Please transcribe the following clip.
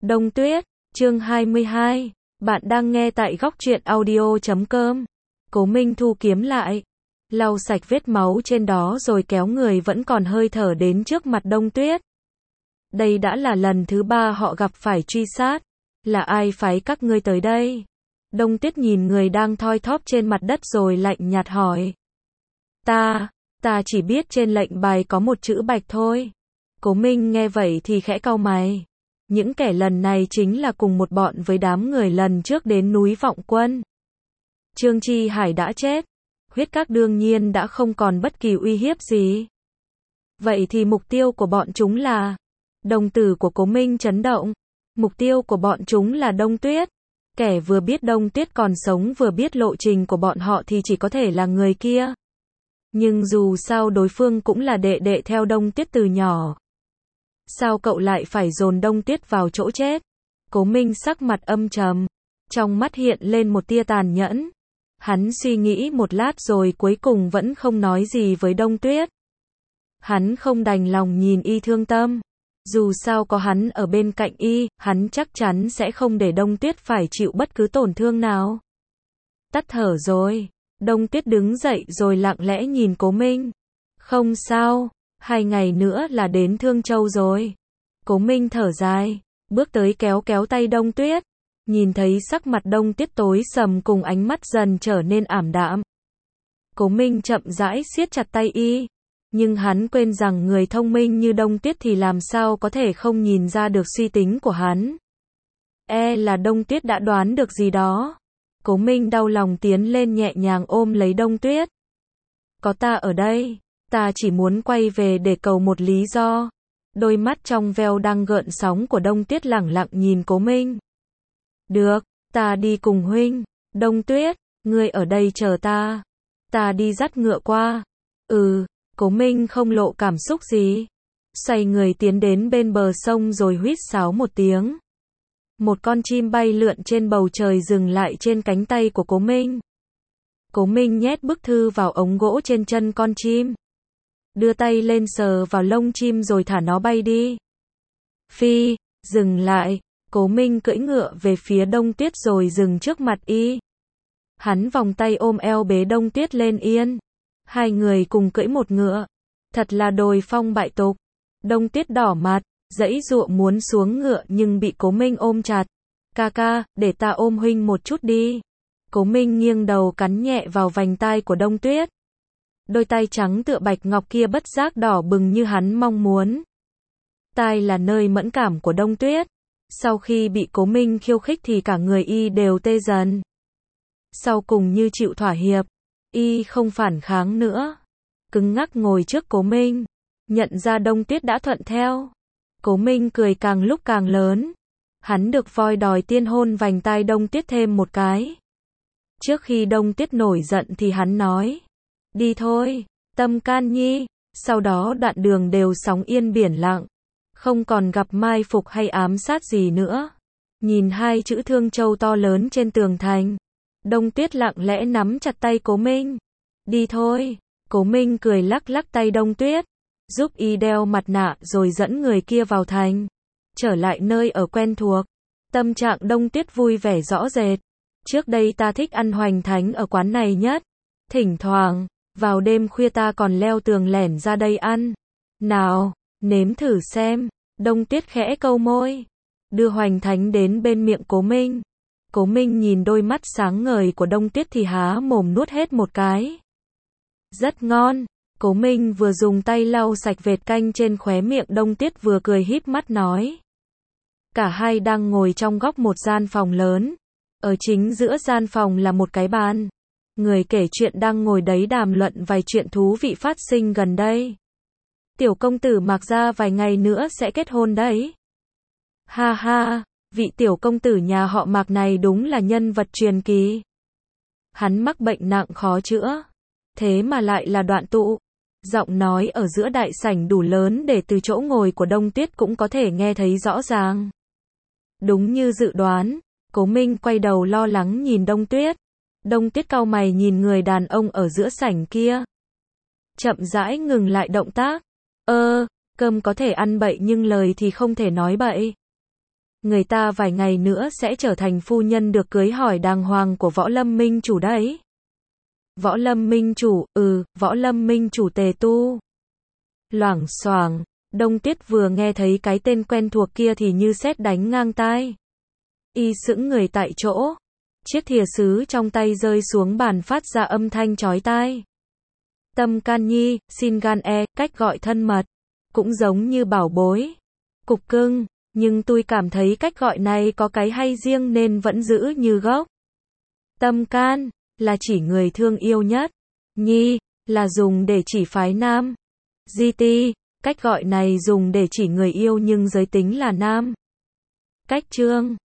Đông Tuyết, chương 22. Bạn đang nghe tại góc truyện audio.com. Cố Minh thu kiếm lại, lau sạch vết máu trên đó rồi kéo người vẫn còn hơi thở đến trước mặt Đông Tuyết. Đây đã là lần thứ 3 họ gặp phải truy sát. Là ai phái các ngươi tới đây? Đông Tuyết nhìn người đang thoi thóp trên mặt đất rồi lạnh nhạt hỏi. Ta chỉ biết trên lệnh bài có một chữ Bạch thôi. Cố Minh nghe vậy thì khẽ cau mày. Những kẻ lần này chính là cùng một bọn với đám người lần trước đến núi Vọng Quân. Trương Chi Hải đã chết, huyết các đương nhiên đã không còn bất kỳ uy hiếp gì. Vậy thì mục tiêu của bọn chúng là... Đồng tử của Cố Minh chấn động. Mục tiêu của bọn chúng là Đông Tuyết. Kẻ vừa biết Đông Tuyết còn sống vừa biết lộ trình của bọn họ thì chỉ có thể là người kia. Nhưng dù sao đối phương cũng là đệ đệ theo Đông Tuyết từ nhỏ. Sao cậu lại phải dồn Đông Tuyết vào chỗ chết? Cố Minh sắc mặt âm trầm, trong mắt hiện lên một tia tàn nhẫn. Hắn suy nghĩ một lát rồi cuối cùng vẫn không nói gì với Đông Tuyết. Hắn không đành lòng nhìn y thương tâm. Dù sao có hắn ở bên cạnh y, hắn chắc chắn sẽ không để Đông Tuyết phải chịu bất cứ tổn thương nào. Tắt thở rồi, Đông Tuyết đứng dậy rồi lặng lẽ nhìn Cố Minh. Không sao, 2 ngày nữa là đến Thương Châu rồi. Cố Minh thở dài, bước tới kéo tay Đông Tuyết. Nhìn thấy sắc mặt Đông Tuyết tối sầm cùng ánh mắt dần trở nên ảm đạm. Cố Minh chậm rãi siết chặt tay y. Nhưng hắn quên rằng người thông minh như Đông Tuyết thì làm sao có thể không nhìn ra được suy tính của hắn. Là Đông Tuyết đã đoán được gì đó. Cố Minh đau lòng tiến lên nhẹ nhàng ôm lấy Đông Tuyết. Có ta ở đây, ta chỉ muốn quay về để cầu một lý do. Đôi mắt trong veo đang gợn sóng của Đông Tuyết lẳng lặng nhìn Cố Minh. Được, ta đi cùng huynh. Đông Tuyết, ngươi ở đây chờ ta. Ta đi dắt ngựa qua. Cố Minh không lộ cảm xúc gì. Xoay người tiến đến bên bờ sông rồi huýt sáo một tiếng. Một con chim bay lượn trên bầu trời dừng lại trên cánh tay của Cố Minh. Cố Minh nhét bức thư vào ống gỗ trên chân con chim. Đưa tay lên sờ vào lông chim rồi thả nó bay đi. Phi, dừng lại. Cố Minh cưỡi ngựa về phía Đông Tuyết rồi dừng trước mặt y. Hắn vòng tay ôm eo bế Đông Tuyết lên yên. Hai người cùng cưỡi một ngựa. Thật là đồi phong bại tục. Đông Tuyết đỏ mặt, giãy giụa muốn xuống ngựa nhưng bị Cố Minh ôm chặt. Ca, để ta ôm huynh một chút đi. Cố Minh nghiêng đầu cắn nhẹ vào vành tai của Đông Tuyết. Đôi tay trắng tựa bạch ngọc kia bất giác đỏ bừng như hắn mong muốn. Tai là nơi mẫn cảm của Đông Tuyết. Sau khi bị Cố Minh khiêu khích thì cả người y đều tê dần. Sau cùng như chịu thỏa hiệp, y không phản kháng nữa. Cứng ngắc ngồi trước Cố Minh. Nhận ra Đông Tuyết đã thuận theo. Cố Minh cười càng lúc càng lớn. Hắn được voi đòi tiên hôn vành tai Đông Tuyết thêm một cái. Trước khi Đông Tuyết nổi giận thì hắn nói. Đi thôi, Tâm Can Nhi. Sau đó đoạn đường đều sóng yên biển lặng. Không còn gặp mai phục hay ám sát gì nữa. Nhìn 2 chữ Thương Châu to lớn trên tường thành. Đông Tuyết lặng lẽ nắm chặt tay Cố Minh. Đi thôi. Cố Minh cười lắc lắc tay Đông Tuyết. Giúp y đeo mặt nạ rồi dẫn người kia vào thành. Trở lại nơi ở quen thuộc. Tâm trạng Đông Tuyết vui vẻ rõ rệt. Trước đây ta thích ăn hoành thánh ở quán này nhất. Thỉnh thoảng, vào đêm khuya ta còn leo tường lẻn ra đây ăn. Nào, nếm thử xem. Đông Tuyết khẽ câu môi. Đưa hoành thánh đến bên miệng Cố Minh. Cố Minh nhìn đôi mắt sáng ngời của Đông Tuyết thì há mồm nuốt hết một cái. Rất ngon. Cố Minh vừa dùng tay lau sạch vệt canh trên khóe miệng Đông Tuyết vừa cười híp mắt nói. Cả hai đang ngồi trong góc một gian phòng lớn. Ở chính giữa gian phòng là một cái bàn. Người kể chuyện đang ngồi đấy đàm luận vài chuyện thú vị phát sinh gần đây. Tiểu công tử Mạc gia vài ngày nữa sẽ kết hôn đấy. Ha ha, vị tiểu công tử nhà họ Mạc này đúng là nhân vật truyền kỳ. Hắn mắc bệnh nặng khó chữa. Thế mà lại là đoạn tụ. Giọng nói ở giữa đại sảnh đủ lớn để từ chỗ ngồi của Đông Tuyết cũng có thể nghe thấy rõ ràng. Đúng như dự đoán, Cố Minh quay đầu lo lắng nhìn Đông Tuyết. Đông Tuyết cau mày nhìn người đàn ông ở giữa sảnh kia. Chậm rãi ngừng lại động tác. Cơm có thể ăn bậy nhưng lời thì không thể nói bậy. người ta vài ngày nữa sẽ trở thành phu nhân được cưới hỏi đàng hoàng của Võ Lâm Minh Chủ đấy. Võ Lâm Minh Chủ, Võ Lâm Minh Chủ Tề Tu. Loảng xoảng, Đông Tiết vừa nghe thấy cái tên quen thuộc kia thì như sét đánh ngang tai. Y sững người tại chỗ. Chiếc thìa sứ trong tay rơi xuống bàn phát ra âm thanh chói tai. Tâm Can Nhi, xin gan cách gọi thân mật. Cũng giống như bảo bối. Cục cưng, nhưng tôi cảm thấy cách gọi này có cái hay riêng nên vẫn giữ như gốc. Tâm Can, là chỉ người thương yêu nhất. Nhi, là dùng để chỉ phái nam. GT, cách gọi này dùng để chỉ người yêu nhưng giới tính là nam. Cách Trương,